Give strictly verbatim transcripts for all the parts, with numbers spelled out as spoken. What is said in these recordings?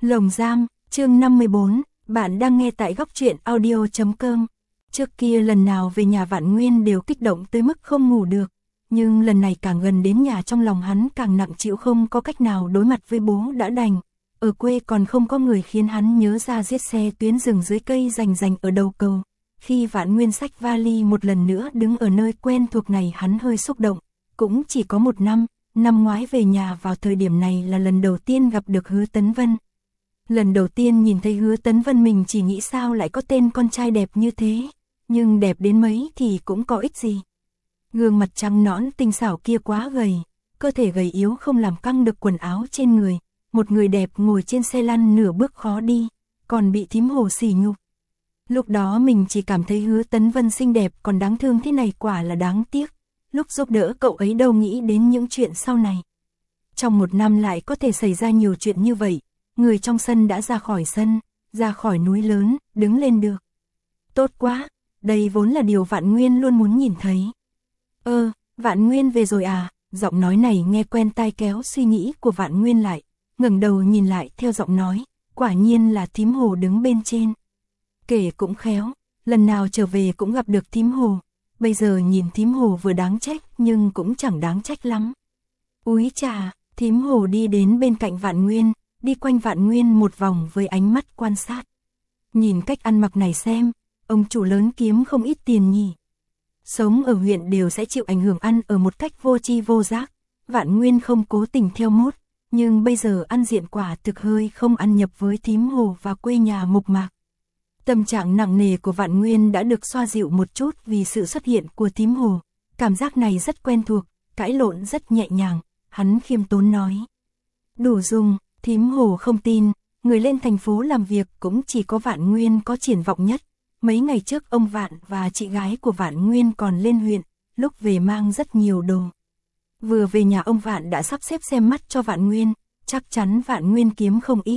Lồng giam, chương năm mươi bốn, bạn đang nghe tại góc truyện audio chấm com. Trước kia lần nào về nhà Vạn Nguyên đều kích động tới mức không ngủ được, nhưng lần này càng gần đến nhà trong lòng hắn càng nặng chịu, không có cách nào đối mặt với bố đã đành. Ở quê còn không có người khiến hắn nhớ ra giết xe tuyến rừng dưới cây rành rành ở đầu cầu. Khi Vạn Nguyên xách vali một lần nữa đứng ở nơi quen thuộc này, hắn hơi xúc động. Cũng chỉ có một năm, năm ngoái về nhà vào thời điểm này là lần đầu tiên gặp được Hứa Tấn Vân. Lần đầu tiên nhìn thấy Hứa Tấn Vân mình chỉ nghĩ sao lại có tên con trai đẹp như thế, nhưng đẹp đến mấy thì cũng có ích gì. Gương mặt trắng nõn tinh xảo kia quá gầy, cơ thể gầy yếu không làm căng được quần áo trên người, một người đẹp ngồi trên xe lăn nửa bước khó đi, còn bị thím Hồ sỉ nhục. Lúc đó mình chỉ cảm thấy Hứa Tấn Vân xinh đẹp còn đáng thương thế này quả là đáng tiếc, lúc giúp đỡ cậu ấy đâu nghĩ đến những chuyện sau này. Trong một năm lại có thể xảy ra nhiều chuyện như vậy, người trong sân đã ra khỏi sân, ra khỏi núi lớn, đứng lên được. Tốt quá, đây vốn là điều Vạn Nguyên luôn muốn nhìn thấy. Ơ, Vạn Nguyên về rồi à? Giọng nói này nghe quen tai, kéo suy nghĩ của Vạn Nguyên lại, ngẩng đầu nhìn lại theo giọng nói, quả nhiên là thím Hồ đứng bên trên. Kể cũng khéo, lần nào trở về cũng gặp được thím Hồ, bây giờ nhìn thím Hồ vừa đáng trách nhưng cũng chẳng đáng trách lắm. Úi chà, thím Hồ đi đến bên cạnh Vạn Nguyên, đi quanh Vạn Nguyên một vòng với ánh mắt quan sát. Nhìn cách ăn mặc này xem, ông chủ lớn kiếm không ít tiền nhỉ. Sống ở huyện đều sẽ chịu ảnh hưởng ăn ở một cách vô tri vô giác. Vạn Nguyên không cố tình theo mốt, nhưng bây giờ ăn diện quả thực hơi không ăn nhập với thím Hồ và quê nhà mộc mạc. Tâm trạng nặng nề của Vạn Nguyên đã được xoa dịu một chút vì sự xuất hiện của thím Hồ. Cảm giác này rất quen thuộc, cãi lộn rất nhẹ nhàng, hắn khiêm tốn nói. Đủ dùng, thím Hồ không tin, người lên thành phố làm việc cũng chỉ có Vạn Nguyên có triển vọng nhất. Mấy ngày trước ông Vạn và chị gái của Vạn Nguyên còn lên huyện, lúc về mang rất nhiều đồ. Vừa về nhà ông Vạn đã sắp xếp xem mắt cho Vạn Nguyên, chắc chắn Vạn Nguyên kiếm không ít.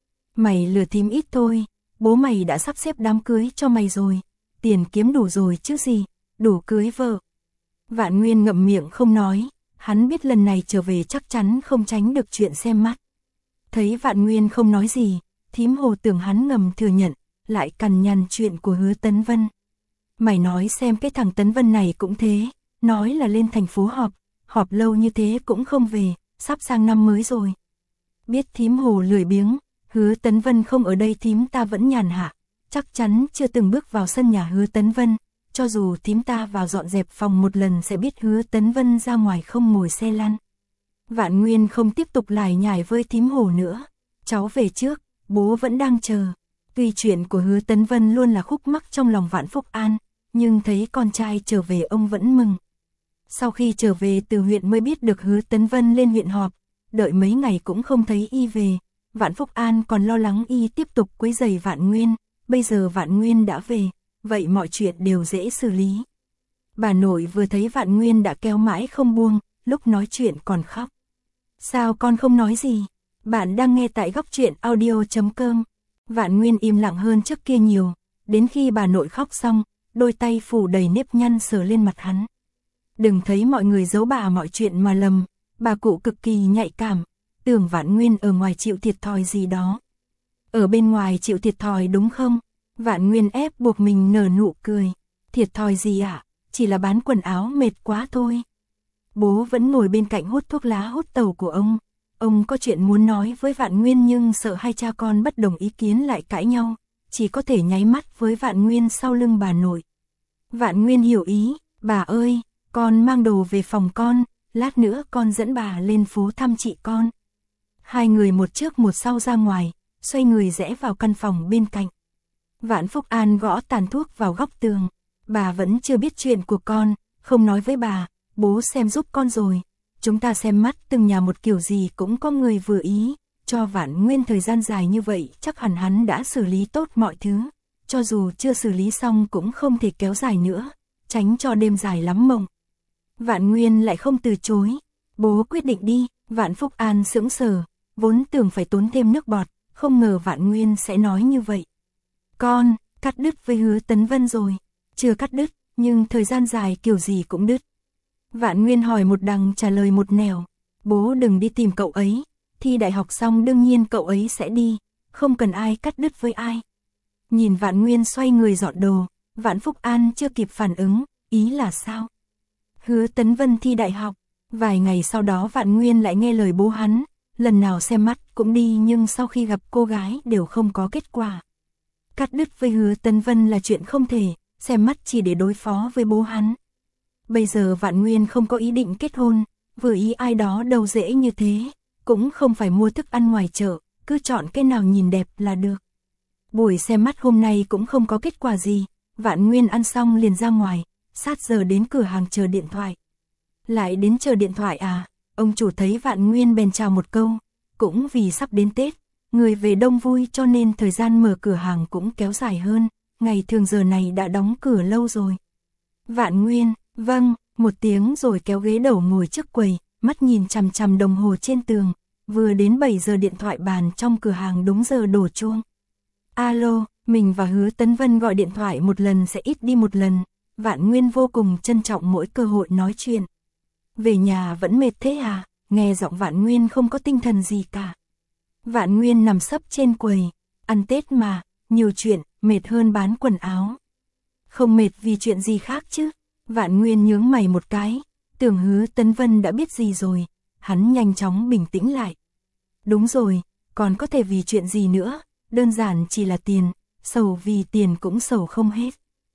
Mày lừa thím ít thôi, bố mày đã sắp xếp đám cưới cho mày rồi, tiền kiếm đủ rồi chứ gì, đủ cưới vợ. Vạn Nguyên ngậm miệng không nói, hắn biết lần này trở về chắc chắn không tránh được chuyện xem mắt. Thấy Vạn Nguyên không nói gì, thím Hồ tưởng hắn ngầm thừa nhận, lại cằn nhằn chuyện của Hứa Tấn Vân. Mày nói xem cái thằng Tấn Vân này cũng thế, nói là lên thành phố họp, họp lâu như thế cũng không về, sắp sang năm mới rồi. Biết thím Hồ lười biếng, Hứa Tấn Vân không ở đây thím ta vẫn nhàn hạ, chắc chắn chưa từng bước vào sân nhà Hứa Tấn Vân, cho dù thím ta vào dọn dẹp phòng một lần sẽ biết Hứa Tấn Vân ra ngoài không ngồi xe lăn. Vạn Nguyên không tiếp tục lải nhải với thím Hồ nữa, cháu về trước, bố vẫn đang chờ. Tuy chuyện của Hứa Tấn Vân luôn là khúc mắc trong lòng Vạn Phúc An, nhưng thấy con trai trở về ông vẫn mừng. Sau khi trở về từ huyện mới biết được Hứa Tấn Vân lên huyện họp, đợi mấy ngày cũng không thấy y về. Vạn Phúc An còn lo lắng y tiếp tục quấy rầy Vạn Nguyên, bây giờ Vạn Nguyên đã về, vậy mọi chuyện đều dễ xử lý. Bà nội vừa thấy Vạn Nguyên đã kéo mãi không buông, lúc nói chuyện còn khóc. Sao con không nói gì? Bạn đang nghe tại góc truyện audio chấm com. Vạn Nguyên im lặng hơn trước kia nhiều, đến khi bà nội khóc xong, đôi tay phủ đầy nếp nhăn sờ lên mặt hắn. Đừng thấy mọi người giấu bà mọi chuyện mà lầm, bà cụ cực kỳ nhạy cảm, tưởng Vạn Nguyên ở ngoài chịu thiệt thòi gì đó. Ở bên ngoài chịu thiệt thòi đúng không? Vạn Nguyên ép buộc mình nở nụ cười. Thiệt thòi gì ạ? À? Chỉ là bán quần áo mệt quá thôi. Bố vẫn ngồi bên cạnh hút thuốc lá hút tàu của ông. Ông có chuyện muốn nói với Vạn Nguyên nhưng sợ hai cha con bất đồng ý kiến lại cãi nhau, chỉ có thể nháy mắt với Vạn Nguyên sau lưng bà nội. Vạn Nguyên hiểu ý, bà ơi, con mang đồ về phòng con, lát nữa con dẫn bà lên phố thăm chị con. Hai người một trước một sau ra ngoài, xoay người rẽ vào căn phòng bên cạnh. Vạn Phúc An gõ tàn thuốc vào góc tường, bà vẫn chưa biết chuyện của con, không nói với bà, bố xem giúp con rồi. Chúng ta xem mắt từng nhà một kiểu gì cũng có người vừa ý, cho Vạn Nguyên thời gian dài như vậy chắc hẳn hắn đã xử lý tốt mọi thứ, cho dù chưa xử lý xong cũng không thể kéo dài nữa, tránh cho đêm dài lắm mộng. Vạn Nguyên lại không từ chối, bố quyết định đi. Vạn Phúc An sững sờ, vốn tưởng phải tốn thêm nước bọt, không ngờ Vạn Nguyên sẽ nói như vậy. Con, cắt đứt với Hứa Tấn Vân rồi, chưa cắt đứt, nhưng thời gian dài kiểu gì cũng đứt. Vạn Nguyên hỏi một đằng trả lời một nẻo, bố đừng đi tìm cậu ấy, thi đại học xong đương nhiên cậu ấy sẽ đi, không cần ai cắt đứt với ai. Nhìn Vạn Nguyên xoay người dọn đồ, Vạn Phúc An chưa kịp phản ứng, ý là sao? Hứa Tấn Vân thi đại học, vài ngày sau đó Vạn Nguyên lại nghe lời bố hắn, lần nào xem mắt cũng đi nhưng sau khi gặp cô gái đều không có kết quả. Cắt đứt với Hứa Tấn Vân là chuyện không thể, xem mắt chỉ để đối phó với bố hắn. Bây giờ Vạn Nguyên không có ý định kết hôn, vừa ý ai đó đâu dễ như thế, cũng không phải mua thức ăn ngoài chợ, cứ chọn cái nào nhìn đẹp là được. Buổi xem mắt hôm nay cũng không có kết quả gì, Vạn Nguyên ăn xong liền ra ngoài, sát giờ đến cửa hàng chờ điện thoại. Lại đến chờ điện thoại à? Ông chủ thấy Vạn Nguyên bèn chào một câu, cũng vì sắp đến Tết, người về đông vui cho nên thời gian mở cửa hàng cũng kéo dài hơn, ngày thường giờ này đã đóng cửa lâu rồi. Vạn Nguyên, vâng, một tiếng rồi kéo ghế đầu ngồi trước quầy, mắt nhìn chằm chằm đồng hồ trên tường, vừa đến bảy giờ điện thoại bàn trong cửa hàng đúng giờ đổ chuông. Alo, mình và Hứa Tấn Vân gọi điện thoại một lần sẽ ít đi một lần, Vạn Nguyên vô cùng trân trọng mỗi cơ hội nói chuyện. Về nhà vẫn mệt thế à? Nghe giọng Vạn Nguyên không có tinh thần gì cả. Vạn Nguyên nằm sấp trên quầy, ăn Tết mà, nhiều chuyện, mệt hơn bán quần áo. Không mệt vì chuyện gì khác chứ? Vạn Nguyên nhướng mày một cái, tưởng Hứa Tấn Vân đã biết gì rồi, hắn nhanh chóng bình tĩnh lại. Đúng rồi, còn có thể vì chuyện gì nữa, đơn giản chỉ là tiền, sầu vì tiền cũng sầu không hết.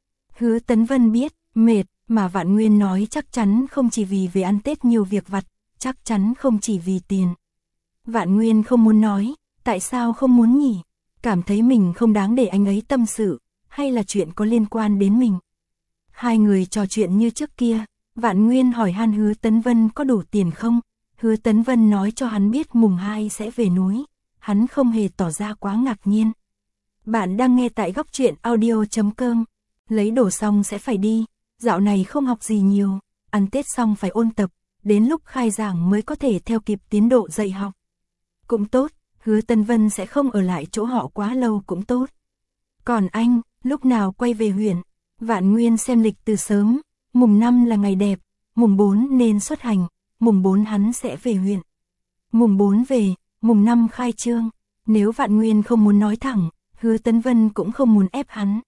Hứa Tấn Vân biết, mệt, mà Vạn Nguyên nói chắc chắn không chỉ vì về ăn Tết nhiều việc vặt, chắc chắn không chỉ vì tiền. Vạn Nguyên không muốn nói, tại sao không muốn nhỉ? Cảm thấy mình không đáng để anh ấy tâm sự, hay là chuyện có liên quan đến mình? Hai người trò chuyện như trước kia, Vạn Nguyên hỏi han Hứa Tấn Vân có đủ tiền không? Hứa Tấn Vân nói cho hắn biết mùng hai sẽ về núi, hắn không hề tỏ ra quá ngạc nhiên. Bạn đang nghe tại góc truyện audio chấm com, lấy đồ xong sẽ phải đi, dạo này không học gì nhiều, ăn Tết xong phải ôn tập, đến lúc khai giảng mới có thể theo kịp tiến độ dạy học. Cũng tốt, Hứa Tấn Vân sẽ không ở lại chỗ họ quá lâu cũng tốt. Còn anh, lúc nào quay về huyện? Vạn Nguyên xem lịch từ sớm, mùng năm là ngày đẹp, mùng bốn nên xuất hành, mùng bốn hắn sẽ về huyện. Mùng bốn về, mùng năm khai trương, nếu Vạn Nguyên không muốn nói thẳng, Hứa Tấn Vân cũng không muốn ép hắn.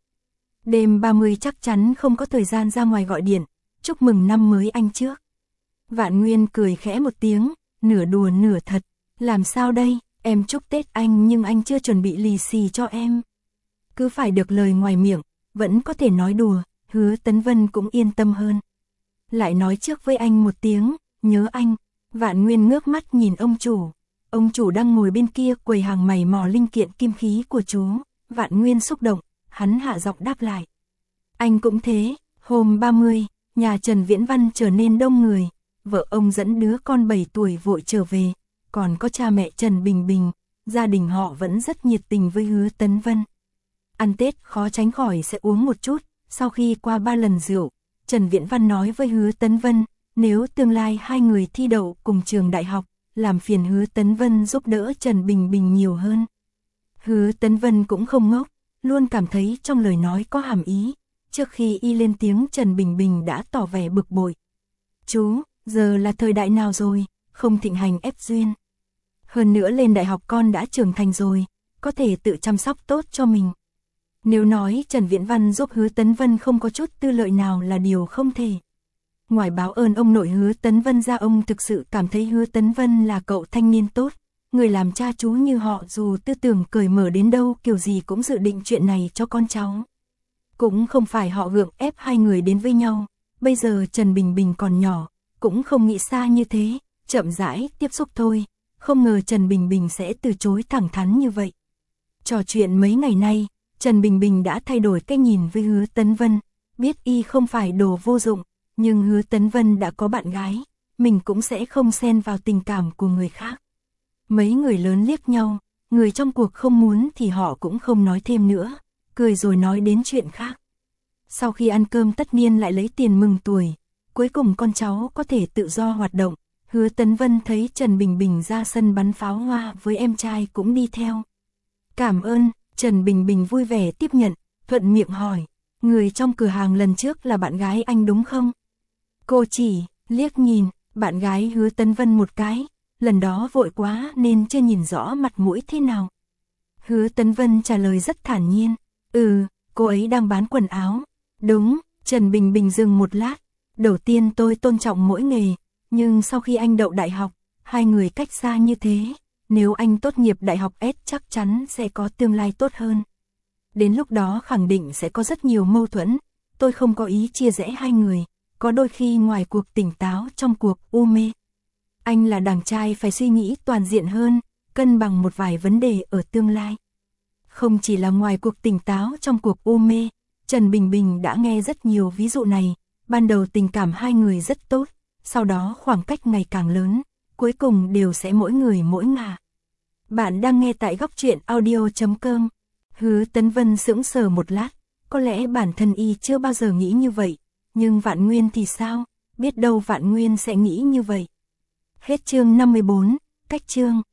Đêm ba mươi chắc chắn không có thời gian ra ngoài gọi điện, chúc mừng năm mới anh trước. Vạn Nguyên cười khẽ một tiếng, nửa đùa nửa thật, làm sao đây, em chúc Tết anh nhưng anh chưa chuẩn bị lì xì cho em. Cứ phải được lời ngoài miệng, vẫn có thể nói đùa, Hứa Tấn Vân cũng yên tâm hơn. Lại nói trước với anh một tiếng, nhớ anh. Vạn Nguyên ngước mắt nhìn ông chủ, ông chủ đang ngồi bên kia quầy hàng mày mò linh kiện kim khí của chú. Vạn Nguyên xúc động, hắn hạ giọng đáp lại. Anh cũng thế, hôm ba mươi, nhà Trần Viễn Văn trở nên đông người, vợ ông dẫn đứa con bảy tuổi vội trở về, còn có cha mẹ Trần Bình Bình, gia đình họ vẫn rất nhiệt tình với Hứa Tấn Vân. Ăn Tết khó tránh khỏi sẽ uống một chút, sau khi qua ba lần rượu, Trần Viễn Văn nói với Hứa Tấn Vân, nếu tương lai hai người thi đậu cùng trường đại học, làm phiền Hứa Tấn Vân giúp đỡ Trần Bình Bình nhiều hơn. Hứa Tấn Vân cũng không ngốc, luôn cảm thấy trong lời nói có hàm ý, trước khi y lên tiếng Trần Bình Bình đã tỏ vẻ bực bội. Chú, giờ là thời đại nào rồi, không thịnh hành ép duyên. Hơn nữa lên đại học con đã trưởng thành rồi, có thể tự chăm sóc tốt cho mình. Nếu nói Trần Viễn Văn giúp Hứa Tấn Vân không có chút tư lợi nào là điều không thể. Ngoài báo ơn ông nội Hứa Tấn Vân ra, ông thực sự cảm thấy Hứa Tấn Vân là cậu thanh niên tốt, người làm cha chú như họ dù tư tưởng cởi mở đến đâu kiểu gì cũng dự định chuyện này cho con cháu. Cũng không phải họ gượng ép hai người đến với nhau, bây giờ Trần Bình Bình còn nhỏ, cũng không nghĩ xa như thế, chậm rãi tiếp xúc thôi, không ngờ Trần Bình Bình sẽ từ chối thẳng thắn như vậy. Trò chuyện mấy ngày nay, Trần Bình Bình đã thay đổi cách nhìn với Hứa Tấn Vân, biết y không phải đồ vô dụng, nhưng Hứa Tấn Vân đã có bạn gái, mình cũng sẽ không xen vào tình cảm của người khác. Mấy người lớn liếc nhau, người trong cuộc không muốn thì họ cũng không nói thêm nữa, cười rồi nói đến chuyện khác. Sau khi ăn cơm tất niên lại lấy tiền mừng tuổi, cuối cùng con cháu có thể tự do hoạt động, Hứa Tấn Vân thấy Trần Bình Bình ra sân bắn pháo hoa với em trai cũng đi theo. Cảm ơn, Trần Bình Bình vui vẻ tiếp nhận, thuận miệng hỏi, người trong cửa hàng lần trước là bạn gái anh đúng không? Cô chỉ, liếc nhìn, bạn gái Hứa Tấn Vân một cái, lần đó vội quá nên chưa nhìn rõ mặt mũi thế nào. Hứa Tấn Vân trả lời rất thản nhiên. Ừ, cô ấy đang bán quần áo. Đúng, Trần Bình Bình dừng một lát. Đầu tiên tôi tôn trọng mỗi nghề, nhưng sau khi anh đậu đại học, hai người cách xa như thế, nếu anh tốt nghiệp đại học S chắc chắn sẽ có tương lai tốt hơn. Đến lúc đó khẳng định sẽ có rất nhiều mâu thuẫn, tôi không có ý chia rẽ hai người, có đôi khi ngoài cuộc tỉnh táo trong cuộc u mê. Anh là đàn trai phải suy nghĩ toàn diện hơn, cân bằng một vài vấn đề ở tương lai. Không chỉ là ngoài cuộc tỉnh táo trong cuộc u mê, Trần Bình Bình đã nghe rất nhiều ví dụ này, ban đầu tình cảm hai người rất tốt, sau đó khoảng cách ngày càng lớn, cuối cùng đều sẽ mỗi người mỗi ngả. Bạn đang nghe tại góc truyện audio chấm com. Hứa Tấn Vân sững sờ một lát, có lẽ bản thân y chưa bao giờ nghĩ như vậy, nhưng Vạn Nguyên thì sao, biết đâu Vạn Nguyên sẽ nghĩ như vậy. Hết chương năm mươi bốn, cách chương.